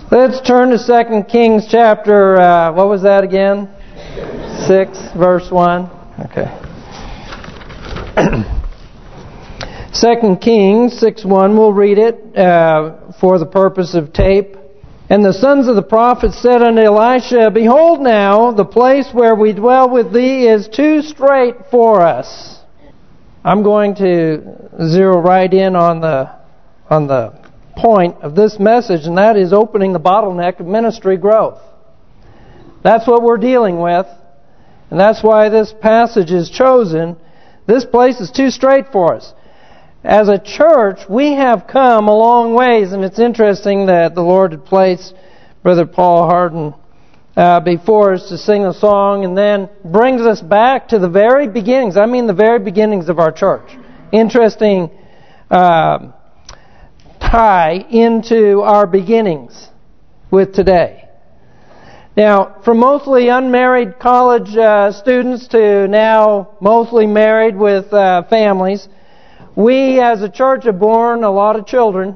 Let's turn to 2 Kings chapter, what was that again? 6, verse 1. Okay. 2 Kings 6:1, we'll read it for the purpose of tape. And the sons of the prophets said unto Elisha, Behold now, the place where we dwell with thee is too strait for us. I'm going to zero right in on the point of this message, and that is opening the bottleneck of ministry growth. That's what we're dealing with, and that's why this passage is chosen. This place is too strait for us. As a church, we have come a long ways, and it's interesting that the Lord had placed Brother Paul Harden before us to sing a song, and then brings us back to the very beginnings. I mean the very beginnings of our church. Interesting tie into our beginnings with today. Now, from mostly unmarried college students to now mostly married with families, we as a church have born a lot of children,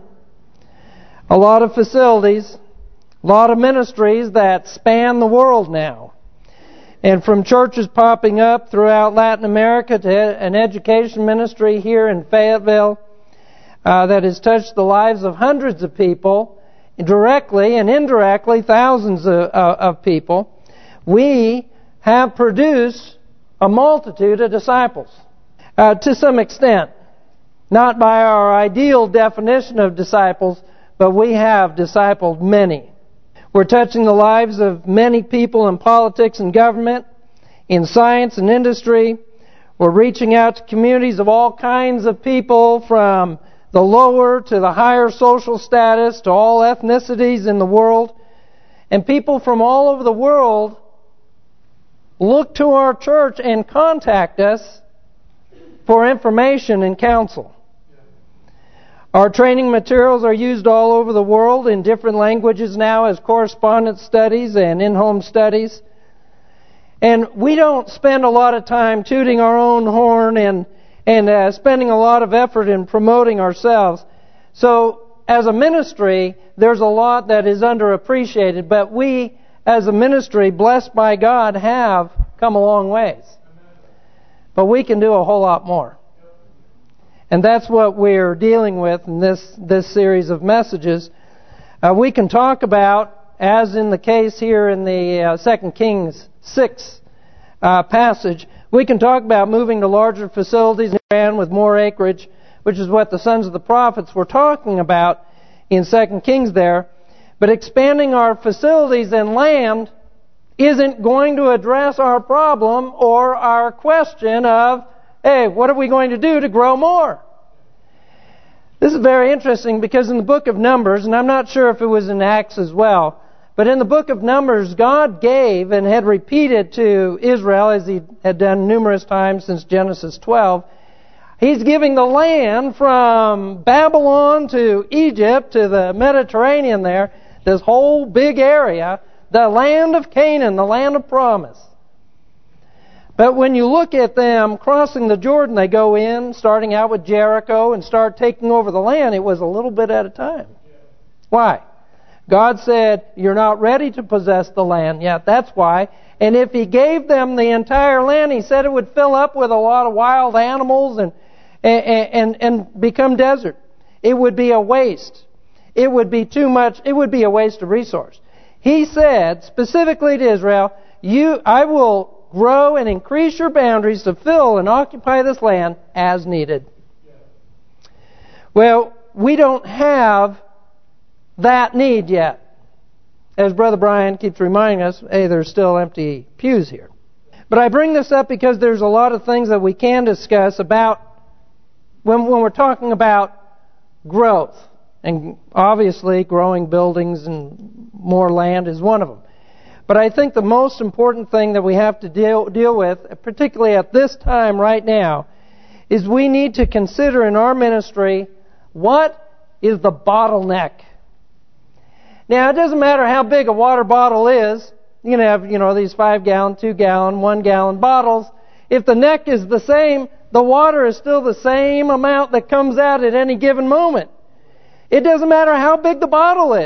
a lot of facilities, a lot of ministries that span the world now. And from churches popping up throughout Latin America to an education ministry here in Fayetteville that has touched the lives of hundreds of people, directly and indirectly thousands of people, we have produced a multitude of disciples. To some extent, not by our ideal definition of disciples, but we have discipled many. We're touching the lives of many people in politics and government, in science and industry. We're reaching out to communities of all kinds of people, from the lower to the higher social status, to all ethnicities in the world. And people from all over the world look to our church and contact us for information and counsel. Our training materials are used all over the world in different languages now as correspondence studies and in-home studies. And we don't spend a lot of time tooting our own horn and spending a lot of effort in promoting ourselves. So, as a ministry, there's a lot that is underappreciated, but we, as a ministry, blessed by God, have come a long ways. But we can do a whole lot more. And that's what we're dealing with in this series of messages. We can talk about, as in the case here in the 2 Kings 6 passage, we can talk about moving to larger facilities and with more acreage, which is what the sons of the prophets were talking about in 2 Kings there. But expanding our facilities and land isn't going to address our problem or our question of, hey, what are we going to do to grow more? This is very interesting because in the book of Numbers, and I'm not sure if it was in Acts as well, but in the book of Numbers, God gave and had repeated to Israel, as He had done numerous times since Genesis 12, He's giving the land from Babylon to Egypt to the Mediterranean there, this whole big area, the land of Canaan, the land of promise. But when you look at them crossing the Jordan, they go in, starting out with Jericho, and start taking over the land. It was a little bit at a time. Why? God said, you're not ready to possess the land yet. That's why. And if He gave them the entire land, He said it would fill up with a lot of wild animals and become desert. It would be a waste. It would be too much. It would be a waste of resource. He said specifically to Israel, I will grow and increase your boundaries to fill and occupy this land as needed. Well, we don't have that need yet. As Brother Brian keeps reminding us, hey, there's still empty pews here. But I bring this up because there's a lot of things that we can discuss about when we're talking about growth. And obviously, growing buildings and more land is one of them. But I think the most important thing that we have to deal with, particularly at this time right now, is we need to consider in our ministry, what is the bottleneck? Now, it doesn't matter how big a water bottle is. You can have, these 5-gallon, 2-gallon, 1-gallon bottles. If the neck is the same, the water is still the same amount that comes out at any given moment. It doesn't matter how big the bottle is.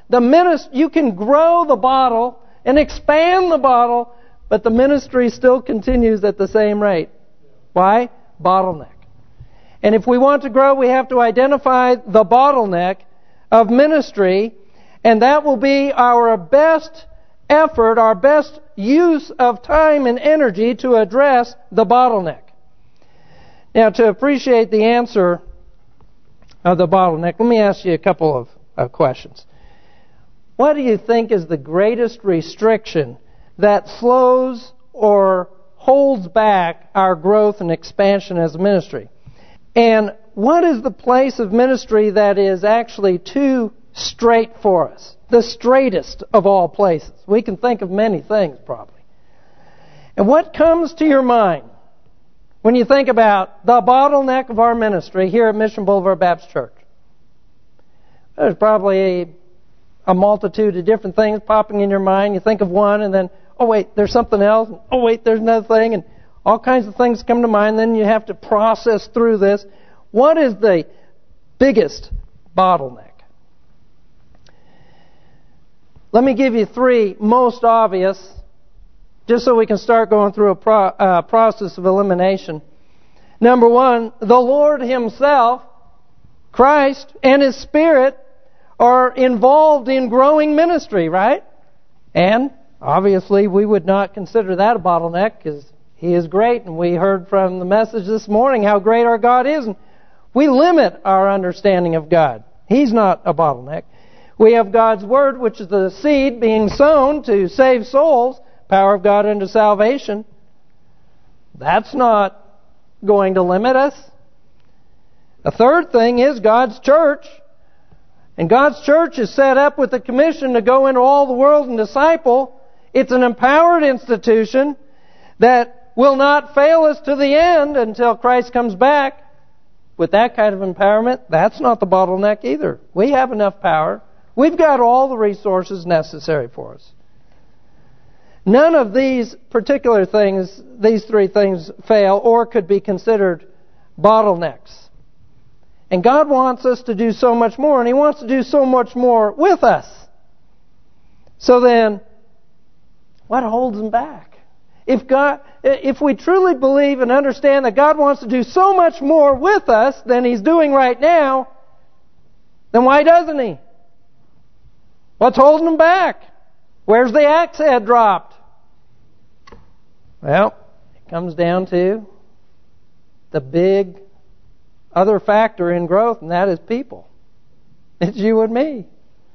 You can grow the bottle and expand the bottle, but the ministry still continues at the same rate. Why? Bottleneck. And if we want to grow, we have to identify the bottleneck of ministry, and that will be our best effort, our best use of time and energy to address the bottleneck. Now, to appreciate the answer of the bottleneck, let me ask you a couple of questions. What do you think is the greatest restriction that slows or holds back our growth and expansion as a ministry? And what is the place of ministry that is actually too straight for us? The straightest of all places. We can think of many things probably. And what comes to your mind when you think about the bottleneck of our ministry here at Mission Boulevard Baptist Church? There's probably a multitude of different things popping in your mind. You think of one and then, oh wait, there's something else. Oh wait, there's another thing. And all kinds of things come to mind. Then you have to process through this. What is the biggest bottleneck? Let me give you three most obvious, just so we can start going through a process of elimination. Number one, the Lord Himself, Christ, and His Spirit are involved in growing ministry, right? And obviously we would not consider that a bottleneck because He is great, and we heard from the message this morning how great our God is, and we limit our understanding of God. He's not a bottleneck. We have God's Word, which is the seed being sown to save souls, power of God unto salvation. That's not going to limit us. The third thing is God's church. And God's church is set up with the commission to go into all the world and disciple. It's an empowered institution that will not fail us to the end until Christ comes back. With that kind of empowerment, that's not the bottleneck either. We have enough power. We've got all the resources necessary for us. None of these particular things, these three things, fail or could be considered bottlenecks. And God wants us to do so much more, and He wants to do so much more with us. So then, what holds Him back? If we truly believe and understand that God wants to do so much more with us than He's doing right now, then why doesn't He? What's holding Him back? Where's the axe head dropped? Well, it comes down to the big other factor in growth, and that is people. It's you and me.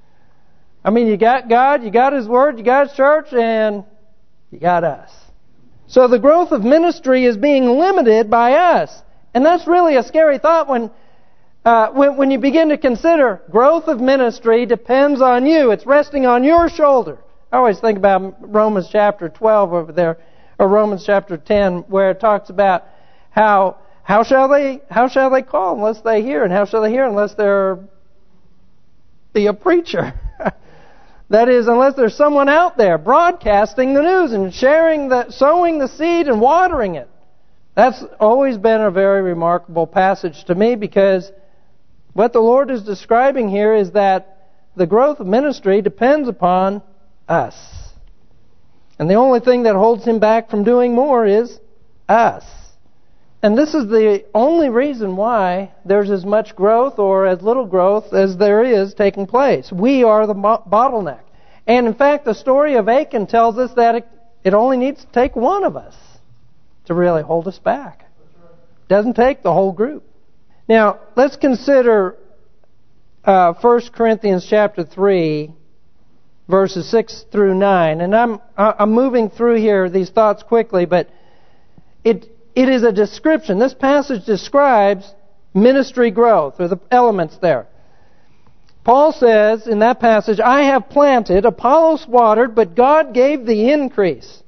I mean, you got God, you got His Word, you got His church, and you got us. So the growth of ministry is being limited by us. And that's really a scary thought when you begin to consider growth of ministry depends on you. It's resting on your shoulder. I always think about Romans chapter 12 over there, or Romans chapter 10, where it talks about how shall they call unless they hear, and how shall they hear unless there be a preacher? That is, unless there's someone out there broadcasting the news and sowing the seed and watering it. That's always been a very remarkable passage to me, because what the Lord is describing here is that the growth of ministry depends upon us. And the only thing that holds Him back from doing more is us. And this is the only reason why there's as much growth or as little growth as there is taking place. We are the bottleneck. And in fact, the story of Achan tells us that it only needs to take one of us to really hold us back. It doesn't take the whole group. Now, let's consider 1 Corinthians chapter 3, verses 6 through 9. And I'm moving through here these thoughts quickly, but it is a description. This passage describes ministry growth, or the elements there. Paul says in that passage, I have planted, Apollos watered, but God gave the increase.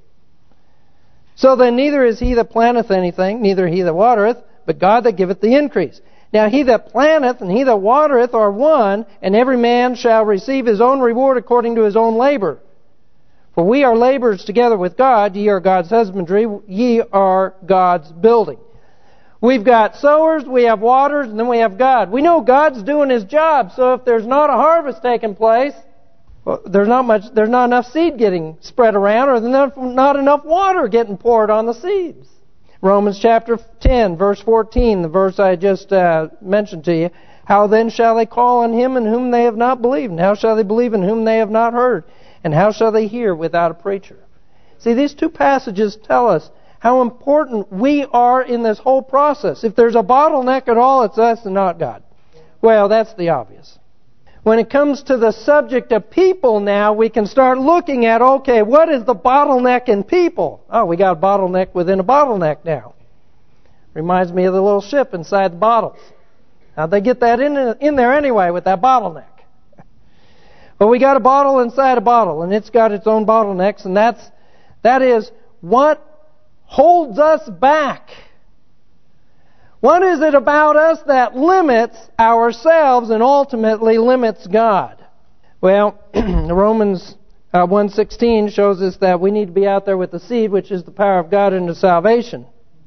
So then neither is he that planteth anything, neither he that watereth, but God that giveth the increase. Now he that planteth and he that watereth are one, and every man shall receive his own reward according to his own labor. For we are laborers together with God. Ye are God's husbandry, ye are God's building. We've got sowers, we have waters, and then we have God. We know God's doing His job, so if there's not a harvest taking place, Well, there's not enough seed getting spread around, or there's not enough water getting poured on the seeds. Romans chapter 10, verse 14, the verse I just mentioned to you. How then shall they call on him in whom they have not believed? And how shall they believe in whom they have not heard? And how shall they hear without a preacher? See, these two passages tell us how important we are in this whole process. If there's a bottleneck at all, it's us and not God. Well, that's the obvious. When it comes to the subject of people now, we can start looking at, okay, what is the bottleneck in people? Oh, we got a bottleneck within a bottleneck now. Reminds me of the little ship inside the bottles. How'd they get that in there anyway with that bottleneck? Well, we got a bottle inside a bottle, and it's got its own bottlenecks, and that is what holds us back. What is it about us that limits ourselves and ultimately limits God? Well, Romans 1:16 shows us that we need to be out there with the seed, which is the power of God into salvation.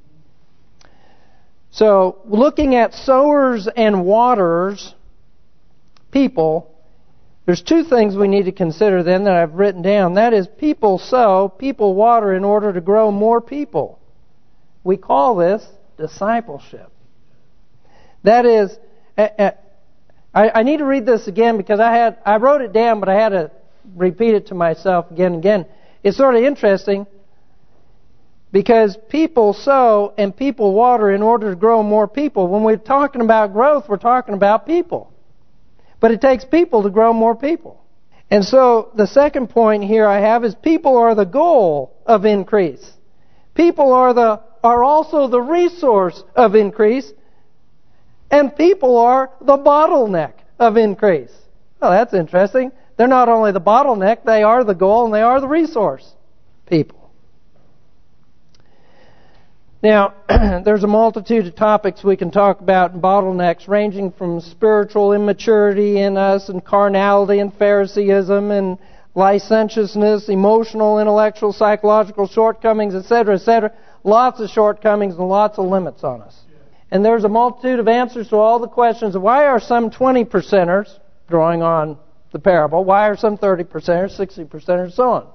So, looking at sowers and waterers, people, there's two things we need to consider then that I've written down. That is, people sow, people water in order to grow more people. We call this discipleship. That is, I need to read this again because I wrote it down, but I had to repeat it to myself again and again. It's sort of interesting because people sow and people water in order to grow more people. When we're talking about growth, we're talking about people. But it takes people to grow more people. And so the second point here I have is people are the goal of increase. People are also the resource of increase. And people are the bottleneck of increase. Oh, that's interesting. They're not only the bottleneck, they are the goal and they are the resource. People. Now, there's a multitude of topics we can talk about in bottlenecks, ranging from spiritual immaturity in us and carnality and Phariseeism and licentiousness, emotional, intellectual, psychological shortcomings, etc., etc. Lots of shortcomings and lots of limits on us. And there's a multitude of answers to all the questions of why are some 20%ers, drawing on the parable, why are some 30%ers, 60%ers, so on.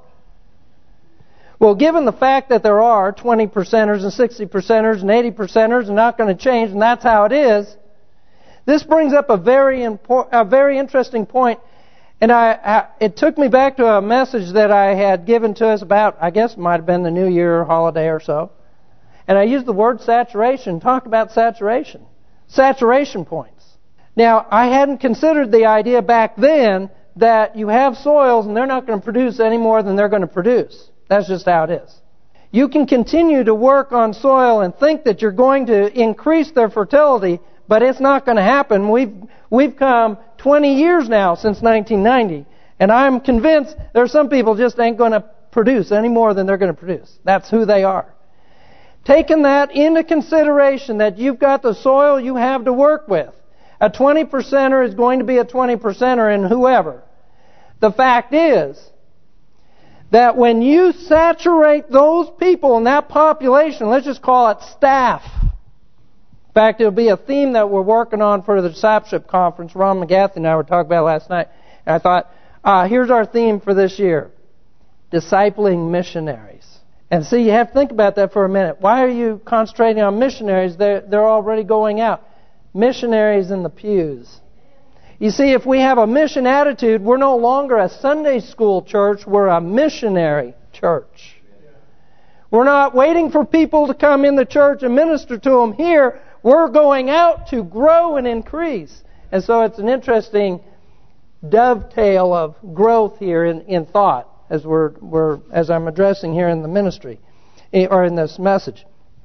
Well, given the fact that there are 20%ers and 60%ers and 80%ers and not going to change, and that's how it is, this brings up a very interesting point. And it took me back to a message that I had given to us about, I guess it might have been the New Year holiday or so. And I used the word saturation, talk about saturation. Saturation points. Now, I hadn't considered the idea back then that you have soils and they're not going to produce any more than they're going to produce. That's just how it is. You can continue to work on soil and think that you're going to increase their fertility, but it's not going to happen. We've come 20 years now since 1990, and I'm convinced there are some people just ain't going to produce any more than they're going to produce. That's who they are. Taking that into consideration that you've got the soil you have to work with. A 20%er is going to be a 20%er in whoever. The fact is that when you saturate those people in that population, let's just call it staff. In fact, it'll be a theme that we're working on for the discipleship conference. Ron McGathy and I were talking about last night. And I thought, here's our theme for this year. Discipling missionaries. And see, you have to think about that for a minute. Why are you concentrating on missionaries? They're already going out. Missionaries in the pews. You see, if we have a mission attitude, we're no longer a Sunday school church, we're a missionary church. We're not waiting for people to come in the church and minister to them here. We're going out to grow and increase. And so it's an interesting dovetail of growth here in thought as as I'm addressing here in the ministry or in this message.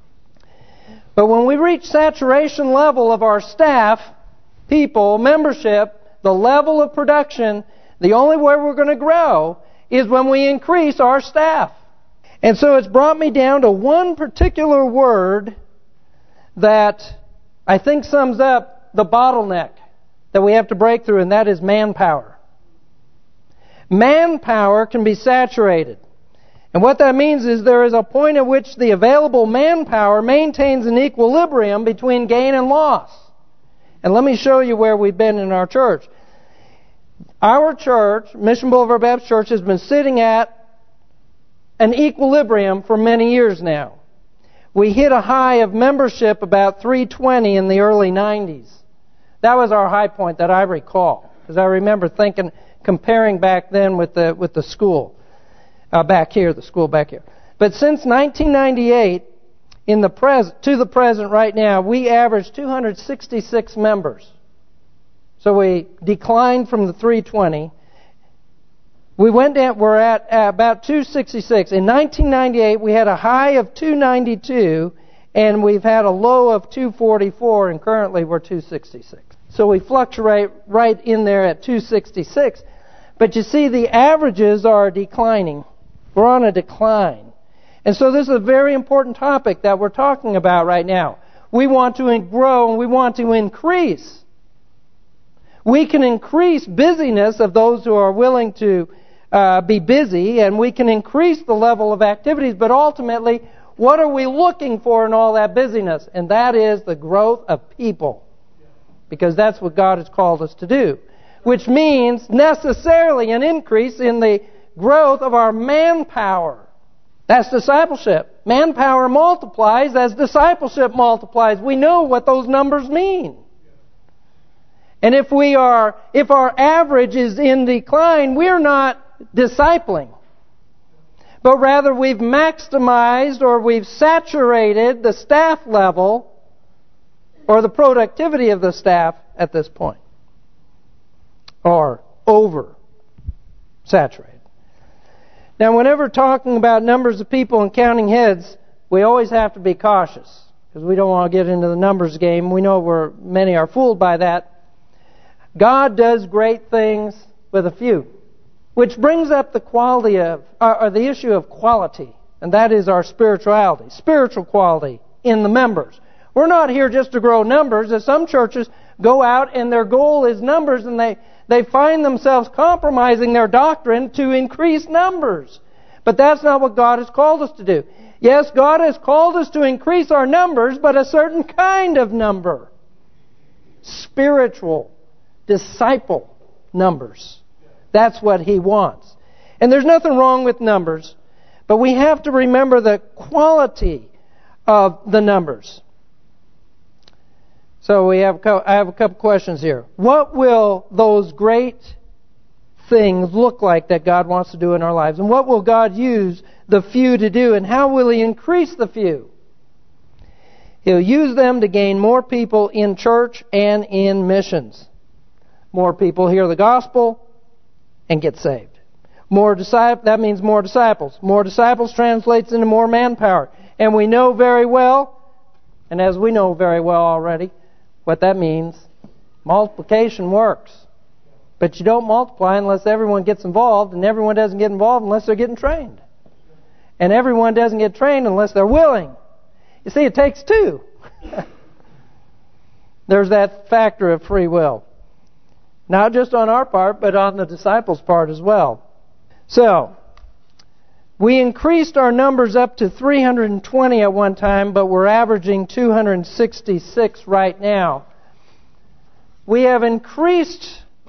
But when we reach saturation level of our staff, people, membership, the level of production, the only way we're going to grow is when we increase our staff. And so it's brought me down to one particular word that I think sums up the bottleneck that we have to break through, and that is manpower. Manpower can be saturated. And what that means is there is a point at which the available manpower maintains an equilibrium between gain and loss. And let me show you where we've been in our church. Our church, Mission Boulevard Baptist Church, has been sitting at an equilibrium for many years now. We hit a high of membership about 320 in the early 90s. That was our high point that I recall, because I remember thinking, comparing back then with the school back here, the school back here. But since 1998, to the present right now, we average 266 members. So we declined from the 320. We went down. We're at about 266. In 1998, we had a high of 292, and we've had a low of 244, and currently we're 266. So we fluctuate right in there at 266. But you see, the averages are declining. We're on a decline. And so this is a very important topic that we're talking about right now. We want to grow and we want to increase. We can increase busyness of those who are willing to be busy, and we can increase the level of activities, but ultimately, what are we looking for in all that busyness? And that is the growth of people. Because that's what God has called us to do. Which means necessarily an increase in the growth of our manpower. That's discipleship. Manpower multiplies as discipleship multiplies. We know what those numbers mean. And if our average is in decline, we're not discipling. But rather we've maximized or we've saturated the staff level or the productivity of the staff at this point. Or over-saturated. Now, whenever talking about numbers of people and counting heads, we always have to be cautious, because we don't want to get into the numbers game. We know many are fooled by that. God does great things with a few, which brings up the quality of, or the issue of quality, and that is our spirituality, spiritual quality in the members. We're not here just to grow numbers, as some churches go out and their goal is numbers, and they find themselves compromising their doctrine to increase numbers. But that's not what God has called us to do. Yes, God has called us to increase our numbers, but a certain kind of number. Spiritual, disciple numbers. That's what He wants. And there's nothing wrong with numbers, but we have to remember the quality of the numbers. So I have a couple questions here. What will those great things look like that God wants to do in our lives? And what will God use the few to do? And how will He increase the few? He'll use them to gain more people in church and in missions. More people hear the gospel and get saved. That means more disciples. More disciples translates into more manpower. And we know very well, and as we know very well already, what that means. Multiplication works. But you don't multiply unless everyone gets involved, and everyone doesn't get involved unless they're getting trained. And everyone doesn't get trained unless they're willing. You see, it takes two. There's that factor of free will. Not just on our part, but on the disciples' part as well. So, we increased our numbers up to 320 at one time, but we're averaging 266 right now. We have increased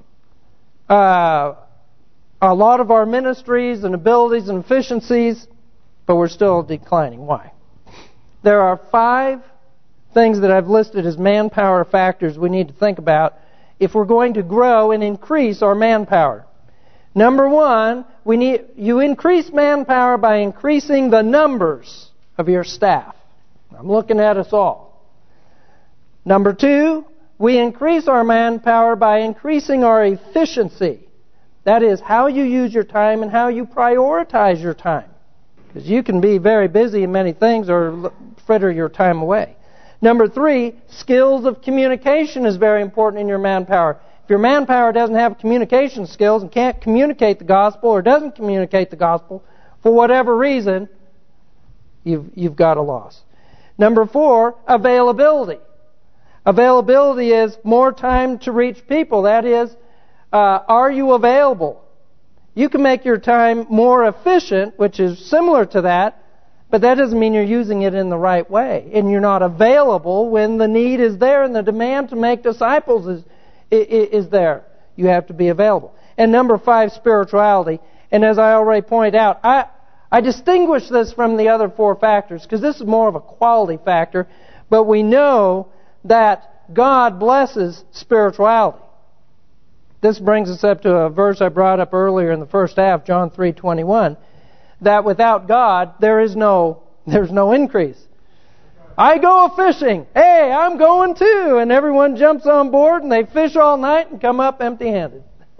a lot of our ministries and abilities and efficiencies, but we're still declining. Why? There are 5 things that I've listed as manpower factors we need to think about if we're going to grow and increase our manpower. Number 1, you increase manpower by increasing the numbers of your staff. I'm looking at us all. Number 2, we increase our manpower by increasing our efficiency. That is, how you use your time and how you prioritize your time. Because you can be very busy in many things or fritter your time away. Number 3, skills of communication is very important in your manpower. If your manpower doesn't have communication skills and can't communicate the gospel or doesn't communicate the gospel for whatever reason, you've got a loss. Number 4, availability. Availability is more time to reach people. That is, are you available? You can make your time more efficient, which is similar to that, but that doesn't mean you're using it in the right way. And you're not available when the need is there and the demand to make disciples is there. You have to be available. And number 5, spirituality. And as I already pointed out, I distinguish this from the other 4 factors because this is more of a quality factor. But we know that God blesses spirituality. This brings us up to a verse I brought up earlier in the first half, John 3:21, that without God there's no increase. I go fishing. Hey, I'm going too. And everyone jumps on board and they fish all night and come up empty-handed.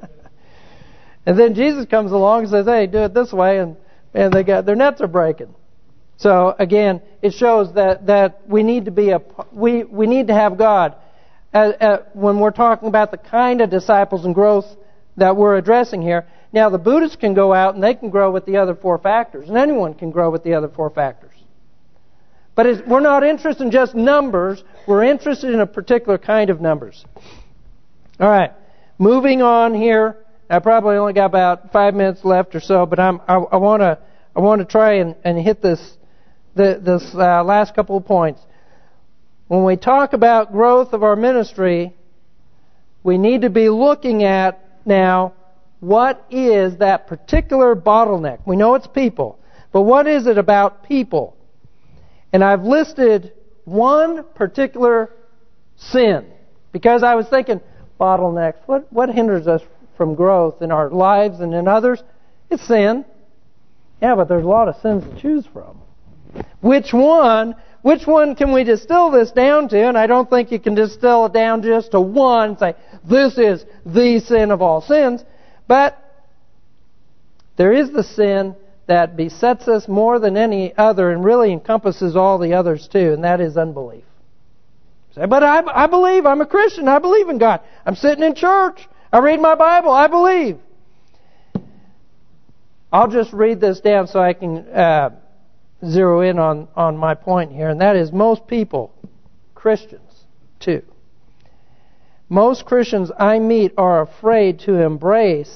And then Jesus comes along and says, hey, do it this way. And they got their nets are breaking. So again, it shows that we need to we need to have God when we're talking about the kind of disciples and growth that we're addressing here. Now, the Buddhists can go out and they can grow with the other 4 factors. And anyone can grow with the other 4 factors. But we're not interested in just numbers. We're interested in a particular kind of numbers. All right. Moving on here. I probably only got about 5 minutes left or so, but I want to try and hit this last couple of points. When we talk about growth of our ministry, we need to be looking at now what is that particular bottleneck. We know it's people, but what is it about people? And I've listed one particular sin because I was thinking bottlenecks. What hinders us from growth in our lives and in others? It's sin. Yeah, but there's a lot of sins to choose from. Which one can we distill this down to? And I don't think you can distill it down just to one and say, this is the sin of all sins. But there is the sin that besets us more than any other and really encompasses all the others too, and that is unbelief. Say, but I believe, I'm a Christian, I believe in God. I'm sitting in church, I read my Bible, I believe. I'll just read this down so I can zero in on my point here, and that is most people, Christians too, most Christians I meet are afraid to embrace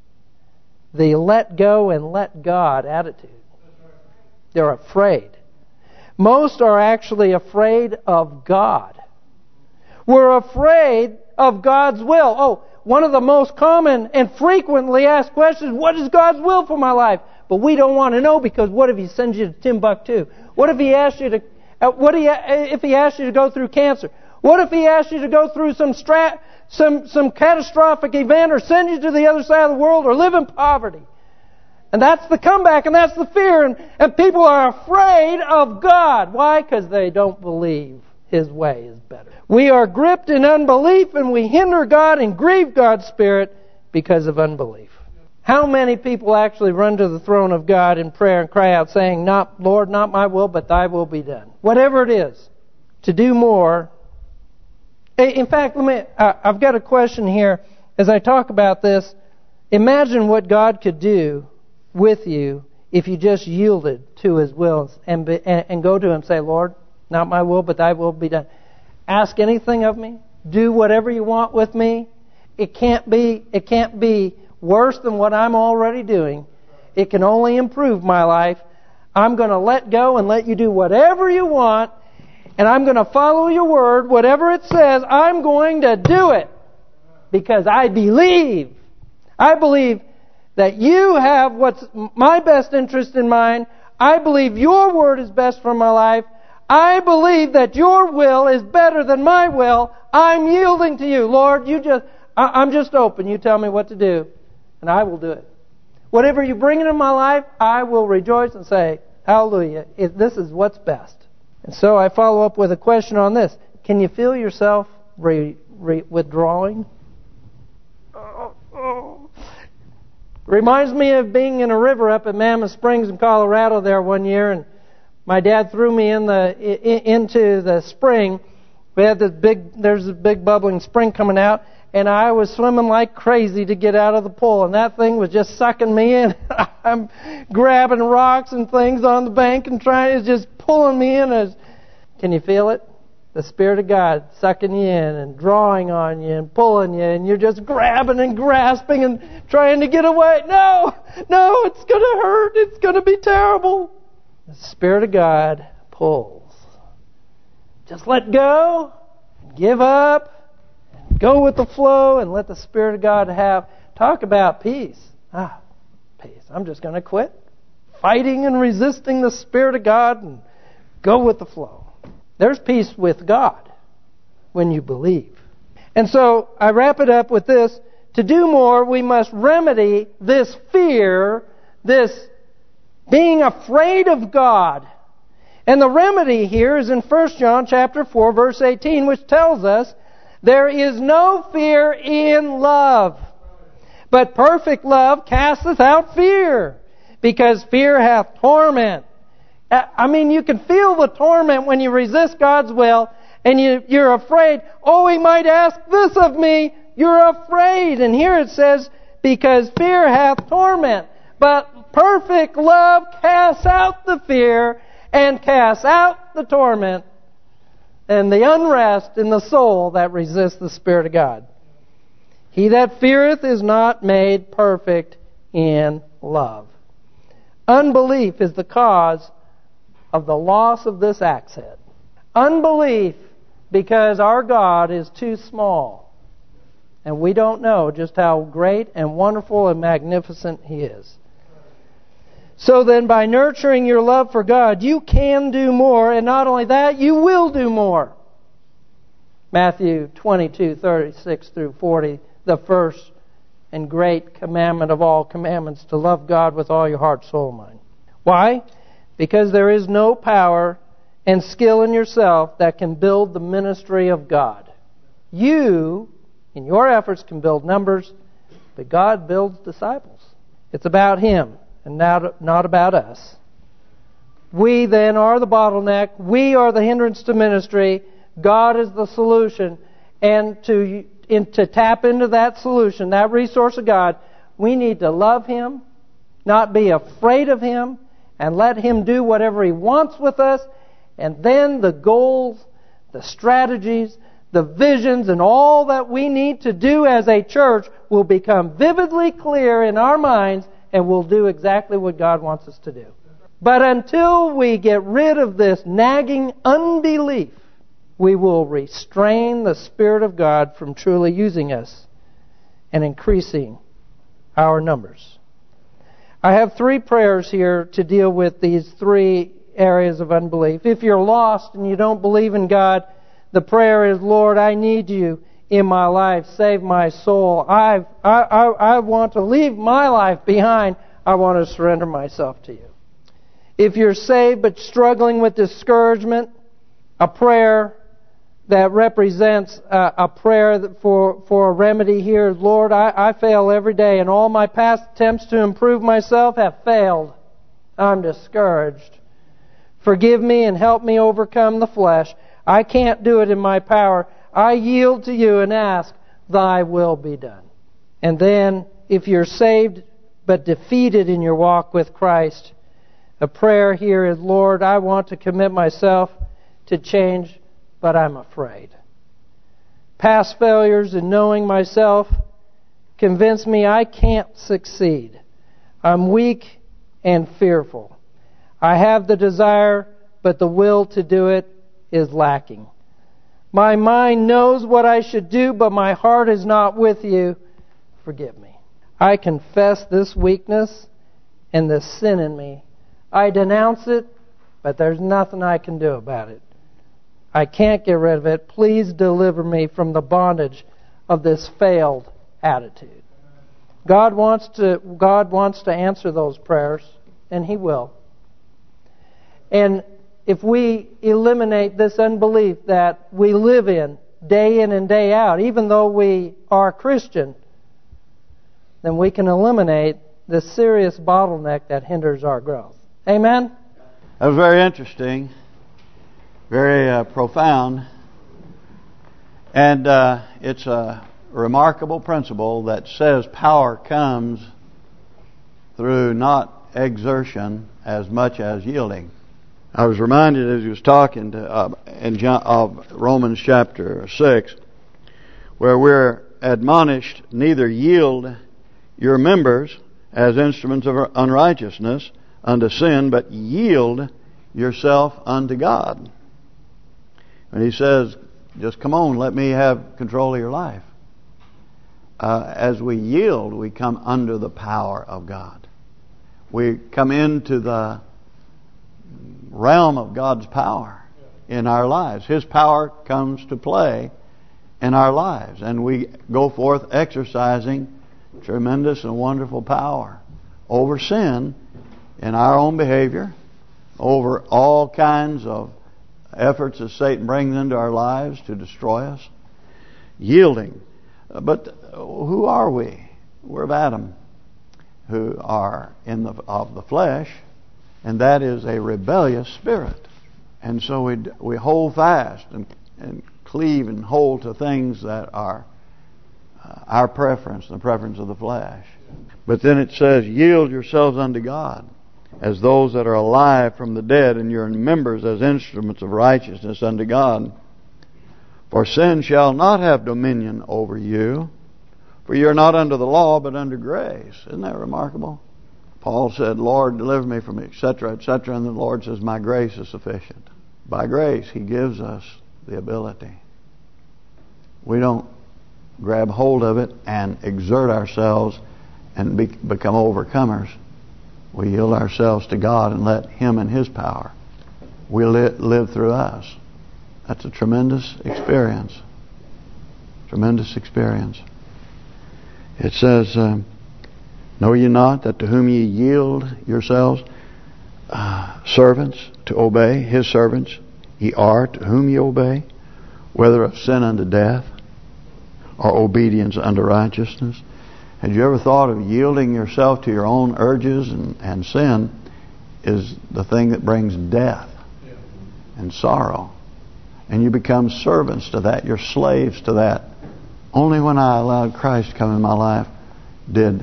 the let go and let God attitude. They're afraid. Most are actually afraid of God. We're afraid of God's will. Oh, one of the most common and frequently asked questions, what is God's will for my life? But we don't want to know because what if He sends you to Timbuktu? What if He asks you to if He asks you to go through cancer? What if He asks you to go through some catastrophic event or send you to the other side of the world or live in poverty? And that's the comeback and that's the fear. And people are afraid of God. Why? Because they don't believe His way is better. We are gripped in unbelief and we hinder God and grieve God's Spirit because of unbelief. How many people actually run to the throne of God in prayer and cry out saying, Lord, not my will, but Thy will be done. Whatever it is, to do more. In fact, I've got a question here. As I talk about this, imagine what God could do with you if you just yielded to His will and go to Him and say, Lord, not my will, but Thy will be done. Ask anything of me. Do whatever you want with me. It can't be worse than what I'm already doing. It can only improve my life. I'm going to let go and let you do whatever you want. And I'm going to follow your word. Whatever it says, I'm going to do it. Because I believe. I believe that you have what's my best interest in mind. I believe your word is best for my life. I believe that your will is better than my will. I'm yielding to you. Lord, I'm just open. You tell me what to do. And I will do it. Whatever you bring into my life, I will rejoice and say, hallelujah, this is what's best. And so I follow up with a question on this. Can you feel yourself withdrawing? Reminds me of being in a river up at Mammoth Springs in Colorado there one year, and my dad threw me into the spring. There's this big bubbling spring coming out, and I was swimming like crazy to get out of the pool, and that thing was just sucking me in. I'm grabbing rocks and things on the bank and it's just pulling me in. Can you feel it? The Spirit of God sucking you in and drawing on you and pulling you, and you're just grabbing and grasping and trying to get away. No, it's going to hurt. It's going to be terrible. The Spirit of God pulls. Just let go, give up, go with the flow, and let the Spirit of God Talk about peace. Peace. I'm just going to quit fighting and resisting the Spirit of God and go with the flow. There's peace with God when you believe. And so I wrap it up with this. To do more, we must remedy this fear, this being afraid of God. And the remedy here is in 1 John chapter 4, verse 18, which tells us, there is no fear in love, but perfect love casteth out fear, because fear hath torment. I mean, you can feel the torment when you resist God's will, and you're afraid, He might ask this of me. You're afraid. And here it says, because fear hath torment. But perfect love casts out the fear and casts out the torment and the unrest in the soul that resists the Spirit of God. He that feareth is not made perfect in love. Unbelief is the cause of the loss of this accent. Unbelief because our God is too small. And we don't know just how great and wonderful and magnificent He is. So then, by nurturing your love for God, you can do more. And not only that, you will do more. Matthew 22:36 through 40, the first and great commandment of all commandments, to love God with all your heart, soul, and mind. Why? Because there is no power and skill in yourself that can build the ministry of God. You, in your efforts, can build numbers, but God builds disciples. It's about Him and not about us. We then are the bottleneck. We are the hindrance to ministry. God is the solution. And to tap into that solution, that resource of God, we need to love Him, not be afraid of Him, and let Him do whatever He wants with us. And then the goals, the strategies, the visions, and all that we need to do as a church will become vividly clear in our minds, and we'll do exactly what God wants us to do. But until we get rid of this nagging unbelief, we will restrain the Spirit of God from truly using us and increasing our numbers. I have 3 prayers here to deal with these 3 areas of unbelief. If you're lost and you don't believe in God, the prayer is, Lord, I need You in my life. Save my soul. I want to leave my life behind. I want to surrender myself to You. If you're saved but struggling with discouragement, a prayer that represents a prayer for a remedy here is, Lord, I fail every day, and all my past attempts to improve myself have failed. I'm discouraged. Forgive me and help me overcome the flesh. I can't do it in my power. I yield to You and ask, Thy will be done. And then, if you're saved but defeated in your walk with Christ, a prayer here is, Lord, I want to commit myself to change, but I'm afraid. Past failures in knowing myself convince me I can't succeed. I'm weak and fearful. I have the desire, but the will to do it is lacking. My mind knows what I should do, but my heart is not with You. Forgive me. I confess this weakness and this sin in me. I denounce it, but there's nothing I can do about it. I can't get rid of it. Please deliver me from the bondage of this failed attitude. God wants to answer those prayers, and He will. And if we eliminate this unbelief that we live in day in and day out, even though we are Christian, then we can eliminate the serious bottleneck that hinders our growth. Amen? That was very interesting, very profound. And it's a remarkable principle that says power comes through not exertion as much as yielding. I was reminded as he was talking of Romans chapter 6, where we're admonished, neither yield your members as instruments of unrighteousness unto sin, but yield yourself unto God. And he says, just come on, let me have control of your life. as we yield, we come under the power of God. We come into the realm of God's power in our lives. His power comes to play in our lives, and we go forth exercising tremendous and wonderful power over sin in our own behavior, over all kinds of efforts that Satan brings into our lives to destroy us. Yielding. But who are we? We're of Adam, who are of the flesh, and that is a rebellious spirit. And so we hold fast and cleave and hold to things that are our preference, the preference of the flesh. But then it says, yield yourselves unto God as those that are alive from the dead, and your members as instruments of righteousness unto God. For sin shall not have dominion over you, for you are not under the law, but under grace. Isn't that remarkable? Paul said, Lord, deliver me from etc., etc., and the Lord says, my grace is sufficient. By grace, He gives us the ability. We don't grab hold of it and exert ourselves and become overcomers. We yield ourselves to God and let Him and His power will live through us. That's a tremendous experience. Tremendous experience. It says, know ye not that to whom ye yield yourselves servants to obey, His servants ye are to whom ye obey, whether of sin unto death or obedience unto righteousness. Had you ever thought of yielding yourself to your own urges and sin is the thing that brings death and sorrow? And you become servants to that. You're slaves to that. Only when I allowed Christ to come in my life did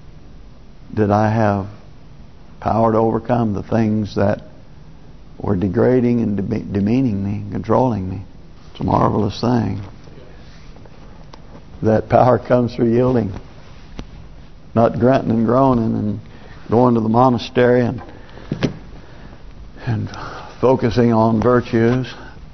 I have power to overcome the things that were degrading and demeaning me, controlling me. It's a marvelous thing. That power comes through yielding. Not grunting and groaning and going to the monastery and focusing on virtues.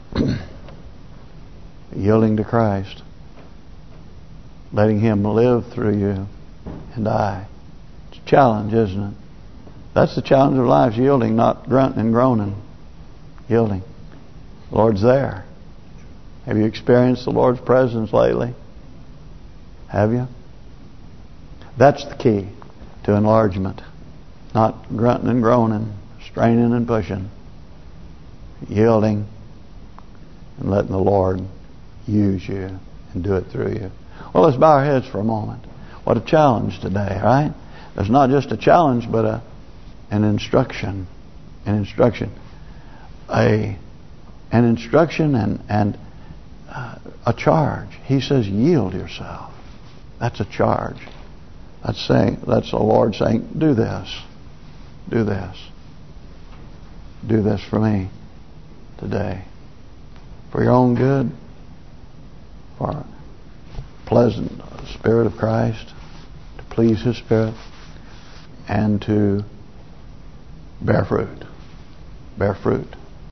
Yielding to Christ. Letting Him live through you and I. It's a challenge, isn't it? That's the challenge of life, yielding, not grunting and groaning. Yielding. The Lord's there. Have you experienced the Lord's presence lately? Have you? That's the key to enlargement. Not grunting and groaning, straining and pushing. Yielding and letting the Lord use you and do it through you. Well, let's bow our heads for a moment. What a challenge today, right? There's not just a challenge, but an instruction. An instruction. An instruction and a charge. He says, yield yourself. That's a charge. That's the Lord saying, do this. Do this. Do this for me today. For your own good. For a pleasant Spirit of Christ. To please His Spirit. And to bear fruit. Bear fruit.